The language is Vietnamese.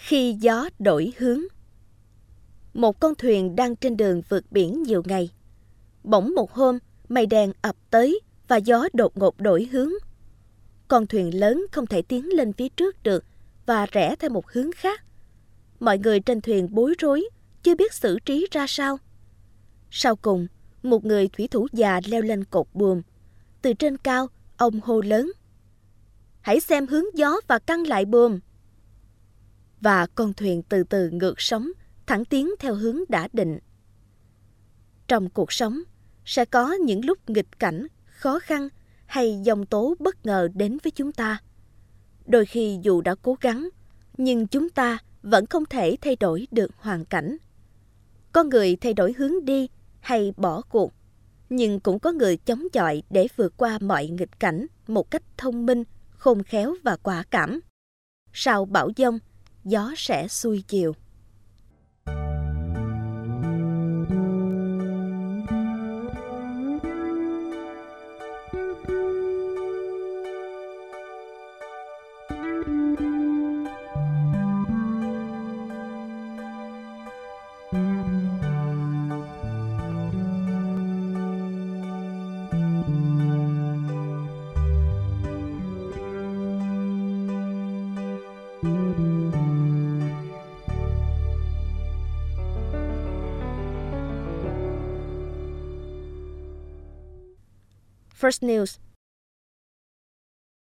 Khi gió đổi hướng. Một con thuyền đang trên đường vượt biển nhiều ngày. Bỗng một hôm, mây đen ập tới và gió đột ngột đổi hướng. Con thuyền lớn không thể tiến lên phía trước được và rẽ theo một hướng khác. Mọi người trên thuyền bối rối, chưa biết xử trí ra sao. Sau cùng, một người thủy thủ già leo lên cột buồm. Từ trên cao, ông hô lớn: "Hãy xem hướng gió và căng lại buồm." Và con thuyền từ từ ngược sóng, thẳng tiến theo hướng đã định. Trong cuộc sống, sẽ có những lúc nghịch cảnh, khó khăn hay dông tố bất ngờ đến với chúng ta. Đôi khi dù đã cố gắng, nhưng chúng ta vẫn không thể thay đổi được hoàn cảnh. Có người thay đổi hướng đi hay bỏ cuộc, nhưng cũng có người chống chọi để vượt qua mọi nghịch cảnh một cách thông minh, khôn khéo và quả cảm. Sau bão giông, gió sẽ xuôi chiều. First News